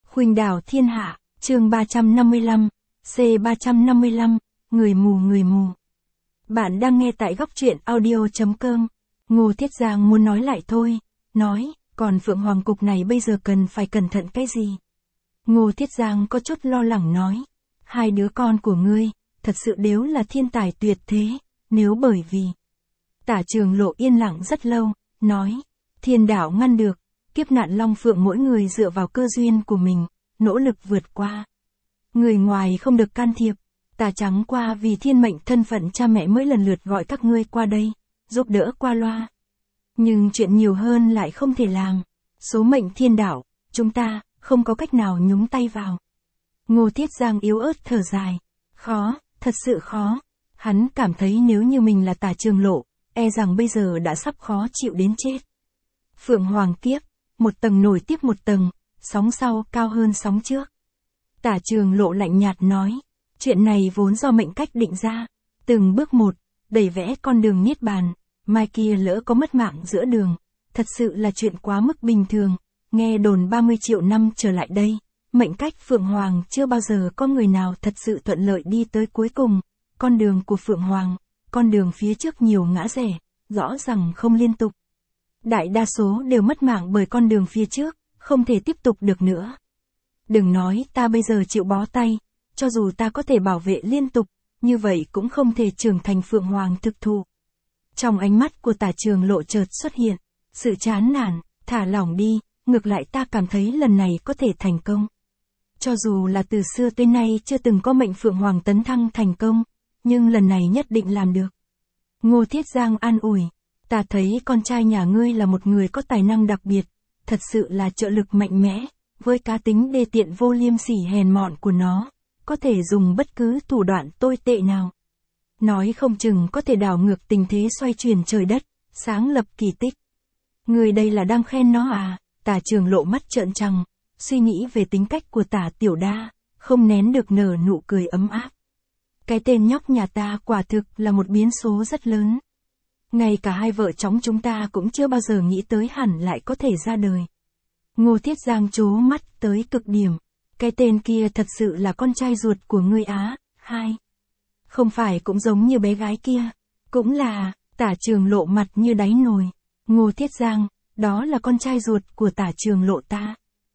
Khuynh đảo thiên hạ, chương 355, C355, người mù. Bạn đang nghe tại góc truyện audio.com. Ngô Thiết Giang muốn nói lại thôi, nói, còn Phượng Hoàng cục này bây giờ cần phải cẩn thận cái gì? Ngô Thiết Giang có chút lo lắng nói, hai đứa con của ngươi, thật sự đều là thiên tài tuyệt thế, nếu bởi vì... Tả Trường Lộ yên lặng rất lâu, nói, thiên đạo ngăn được, kiếp nạn Long Phượng mỗi người dựa vào cơ duyên của mình, nỗ lực vượt qua. Người ngoài không được can thiệp, ta chẳng qua vì thiên mệnh thân phận cha mẹ mới lần lượt gọi các ngươi qua đây, giúp đỡ qua loa. Nhưng chuyện nhiều hơn lại không thể làm, số mệnh thiên đạo, chúng ta, không có cách nào nhúng tay vào. Ngô Thiết Giang yếu ớt thở dài, khó, thật sự khó, hắn cảm thấy nếu như mình là Tả Trường Lộ, e rằng bây giờ đã sắp khó chịu đến chết. Phượng Hoàng kiếp, một tầng nổi tiếp một tầng, sóng sau cao hơn sóng trước. Tả Trường Lộ lạnh nhạt nói, chuyện này vốn do mệnh cách định ra, từng bước một, đẩy vẽ con đường niết bàn, mai kia lỡ có mất mạng giữa đường, thật sự là chuyện quá mức bình thường, nghe đồn 30 triệu năm trở lại đây, mệnh cách Phượng Hoàng chưa bao giờ có người nào thật sự thuận lợi đi tới cuối cùng, con đường của Phượng Hoàng, con đường phía trước nhiều ngã rẽ, rõ ràng không liên tục. Đại đa số đều mất mạng bởi con đường phía trước, không thể tiếp tục được nữa. Đừng nói ta bây giờ chịu bó tay, cho dù ta có thể bảo vệ liên tục, như vậy cũng không thể trưởng thành Phượng Hoàng thực thụ. Trong ánh mắt của Tả Trường Lộ chợt xuất hiện, sự chán nản, thả lỏng đi, ngược lại ta cảm thấy lần này có thể thành công. Cho dù là từ xưa tới nay chưa từng có mệnh Phượng Hoàng tấn thăng thành công, nhưng lần này nhất định làm được. Ngô Thiết Giang an ủi, ta thấy con trai nhà ngươi là một người có tài năng đặc biệt, thật sự là trợ lực mạnh mẽ, với cá tính đê tiện vô liêm sỉ hèn mọn của nó, có thể dùng bất cứ thủ đoạn tồi tệ nào. Nói không chừng có thể đảo ngược tình thế xoay chuyển trời đất, sáng lập kỳ tích. Ngươi đây là đang khen nó à? Tả Trường Lộ mắt trợn trắng, suy nghĩ về tính cách của Tả Tiểu Đa, không nén được nở nụ cười ấm áp. Cái tên nhóc nhà ta quả thực là một biến số rất lớn. Ngay cả hai vợ chồng chúng ta cũng chưa bao giờ nghĩ tới hẳn lại có thể ra đời. Ngô Thiết Giang trố mắt tới cực điểm. Cái tên kia thật sự là con trai ruột của ngươi á, hai. Không phải cũng giống như bé gái kia. Cũng là, Tả Trường Lộ mặt như đáy nồi. Ngô Thiết Giang, đó là con trai ruột của Tả Trường Lộ ta.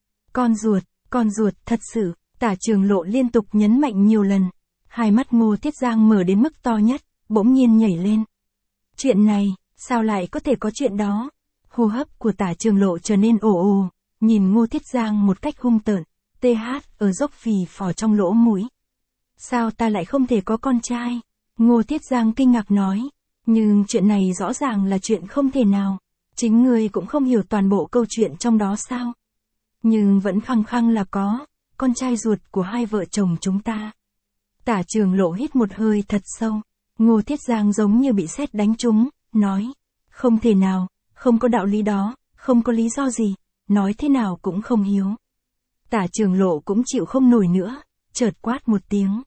Con ruột thật sự, Tả Trường Lộ liên tục nhấn mạnh nhiều lần. Hai mắt Ngô Thiết Giang mở đến mức to nhất, bỗng nhiên nhảy lên. Chuyện này, sao lại có thể có chuyện đó? Hô hấp của Tả Trường Lộ trở nên ồ ồ, nhìn Ngô Thiết Giang một cách hung tợn, ở dốc phì phò trong lỗ mũi. Sao ta lại không thể có con trai? Ngô Thiết Giang kinh ngạc nói, nhưng chuyện này rõ ràng là chuyện không thể nào. Chính ngươi cũng không hiểu toàn bộ câu chuyện trong đó sao? Nhưng vẫn khăng khăng là có, con trai ruột của hai vợ chồng chúng ta. Tả Trường Lộ hít một hơi thật sâu. Ngô Thiết Giang giống như bị sét đánh trúng, nói, không thể nào, không có đạo lý đó, không có lý do gì, nói thế nào cũng không hiếu. Tả Trường Lộ cũng chịu không nổi nữa, chợt quát một tiếng.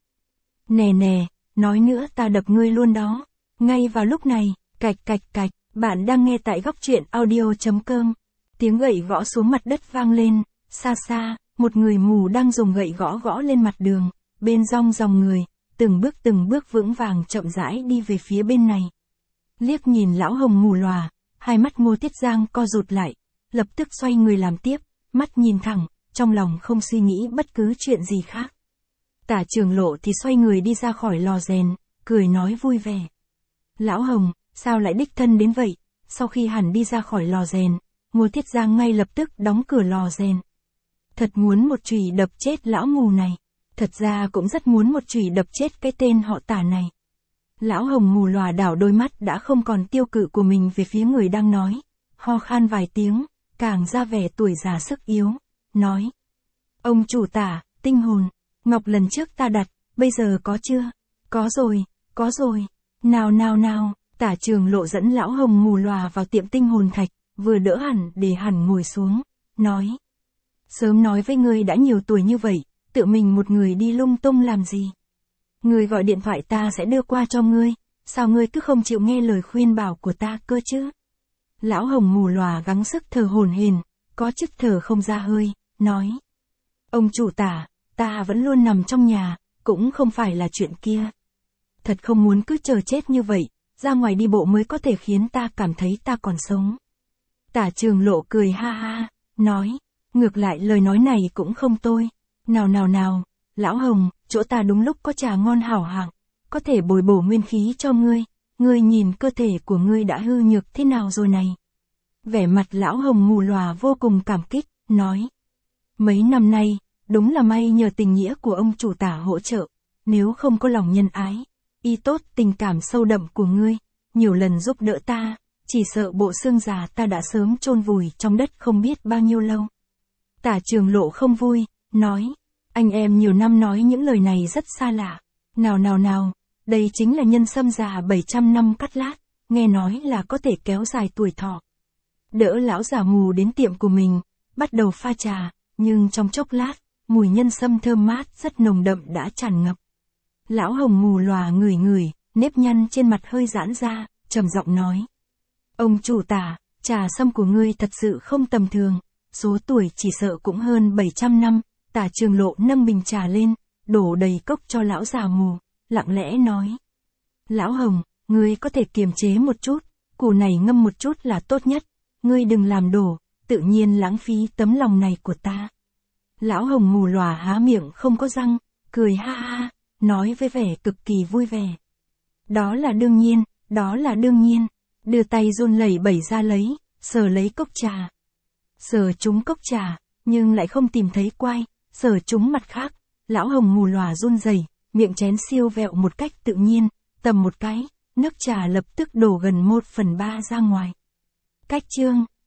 Nè, nói nữa ta đập ngươi luôn đó. Ngay vào lúc này, cạch, bạn đang nghe tại góc truyện audio.com. Tiếng gậy gõ xuống mặt đất vang lên, xa xa, một người mù đang dùng gậy gõ lên mặt đường, bên dòng người. Từng bước vững vàng chậm rãi đi về phía bên này. Liếc nhìn lão hồng mù lòa, hai mắt Ngô Thiết Giang co rụt lại, lập tức xoay người làm tiếp, mắt nhìn thẳng, trong lòng không suy nghĩ bất cứ chuyện gì khác. Tả Trường Lộ thì xoay người đi ra khỏi lò rèn, cười nói vui vẻ. Lão Hồng, sao lại đích thân đến vậy? Sau khi hẳn đi ra khỏi lò rèn, Ngô Thiết Giang ngay lập tức đóng cửa lò rèn. Thật muốn một chùy đập chết lão mù này. Thật ra cũng rất muốn một chùy đập chết cái tên họ Tả này. Lão hồng mù lòa đảo đôi mắt đã không còn tiêu cự của mình về phía người đang nói. Ho khan vài tiếng, càng ra vẻ tuổi già sức yếu, nói. Ông chủ Tả, tinh hồn, ngọc lần trước ta đặt, bây giờ có chưa? Có rồi. Nào, Tả Trường Lộ dẫn lão hồng mù lòa vào tiệm tinh hồn thạch, vừa đỡ hẳn để hẳn ngồi xuống, nói. Sớm nói với ngươi đã nhiều tuổi như vậy. Tự mình một người đi lung tung làm gì? Ngươi gọi điện thoại ta sẽ đưa qua cho ngươi, sao ngươi cứ không chịu nghe lời khuyên bảo của ta cơ chứ? Lão hồng mù lòa gắng sức thở hổn hển, có chức thở không ra hơi, nói. Ông chủ Tả, ta vẫn luôn nằm trong nhà, cũng không phải là chuyện kia. Thật không muốn cứ chờ chết như vậy, ra ngoài đi bộ mới có thể khiến ta cảm thấy ta còn sống. Tả Trường Lộ cười ha ha, nói, ngược lại lời nói này cũng không tôi. Nào, Lão Hồng, chỗ ta đúng lúc có trà ngon hảo hạng, có thể bồi bổ nguyên khí cho ngươi. Ngươi nhìn cơ thể của ngươi đã hư nhược thế nào rồi này. Vẻ mặt Lão Hồng mù lòa vô cùng cảm kích, nói. Mấy năm nay, đúng là may nhờ tình nghĩa của ông chủ Tả hỗ trợ, nếu không có lòng nhân ái, y tốt tình cảm sâu đậm của ngươi, nhiều lần giúp đỡ ta, chỉ sợ bộ xương già ta đã sớm chôn vùi trong đất không biết bao nhiêu lâu. Tả Trường Lộ không vui, nói, anh em nhiều năm nói những lời này rất xa lạ. Nào, đây chính là nhân sâm già 700 năm cắt lát, nghe nói là có thể kéo dài tuổi thọ. Đỡ lão già mù đến tiệm của mình, bắt đầu pha trà, nhưng trong chốc lát, mùi nhân sâm thơm mát rất nồng đậm đã tràn ngập. Lão Hồng mù lòa ngửi, nếp nhăn trên mặt hơi giãn ra, trầm giọng nói. Ông chủ Tả, trà sâm của ngươi thật sự không tầm thường, số tuổi chỉ sợ cũng hơn 700 năm, Tả Trường Lộ nâng bình trà lên, đổ đầy cốc cho lão già mù, lặng lẽ nói. Lão Hồng, ngươi có thể kiềm chế một chút, củ này ngâm một chút là tốt nhất, ngươi đừng làm đổ, tự nhiên lãng phí tấm lòng này của ta. Lão Hồng mù lòa há miệng không có răng, cười ha ha, nói với vẻ cực kỳ vui vẻ. Đó là đương nhiên, đưa tay run lẩy bẩy ra sờ lấy cốc trà. Sờ trúng cốc trà, nhưng lại không tìm thấy quai, sờ trúng mặt khác, Lão Hồng mù lòa run rẩy, miệng chén siêu vẹo một cách tự nhiên, tầm một cái, nước trà lập tức đổ gần 1/3 ra ngoài. Cách chương